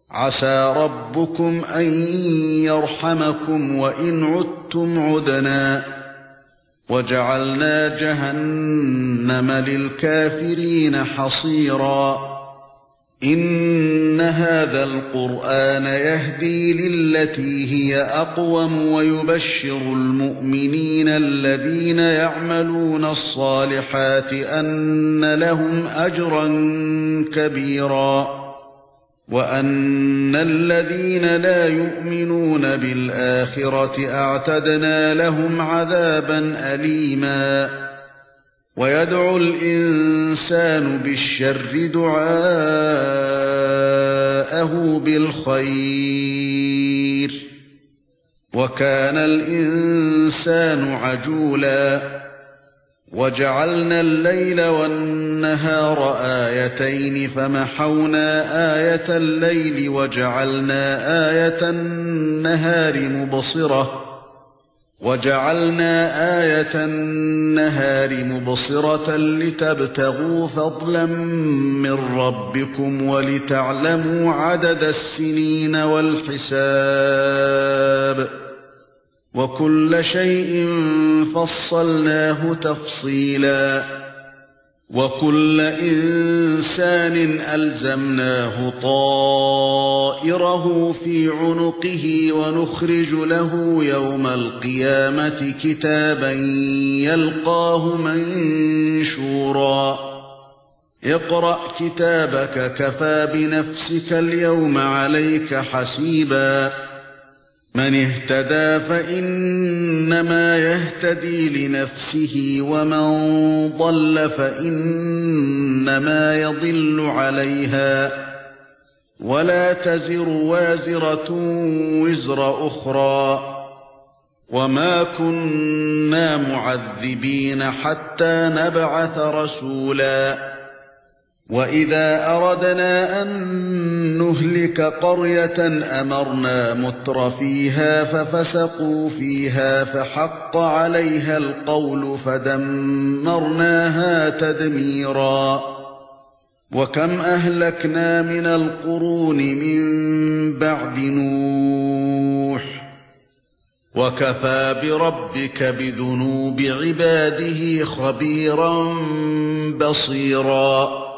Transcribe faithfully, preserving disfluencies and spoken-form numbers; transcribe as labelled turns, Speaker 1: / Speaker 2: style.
Speaker 1: عسى ربكم أن يرحمكم وإن عدتم عدنا وجعلنا جهنم للكافرين حصيرا إن هذا القرآن يهدي للتي هي أقوم ويبشر المؤمنين الذين يعملون الصالحات أن لهم أجرا كبيرا وأن الذين لا يؤمنون بالآخرة أعتدنا لهم عذابا أليما ويدعو الإنسان بالشر دعاءه بالخير وكان الإنسان عجولا وجعلنا الليل والنهار آيتين فمحونا آية الليل وجعلنا آية النهار مبصرة وجعلنا آية النهار مبصرة لتبتغوا فضلا من ربكم ولتعلموا عدد السنين والحساب وكل شيء فصلناه تفصيلا وكل إنسان ألزمناه طائره في عنقه ونخرج له يوم القيامة كتابا يلقاه منشورا اقرأ كتابك كفى بنفسك اليوم عليك حسيبا من اهتدى فإنما يهتدي لنفسه ومن ضل فإنما يضل عليها ولا تزر وازرة وزر أخرى وما كنا معذبين حتى نبعث رسولا وإذا أردنا أن نهلك قرية أمرنا مترفيها ففسقوا فيها فحق عليها القول فدمرناها تدميرا وكم أهلكنا من القرون من بعد نوح وكفى بربك بذنوب عباده خبيرا بصيرا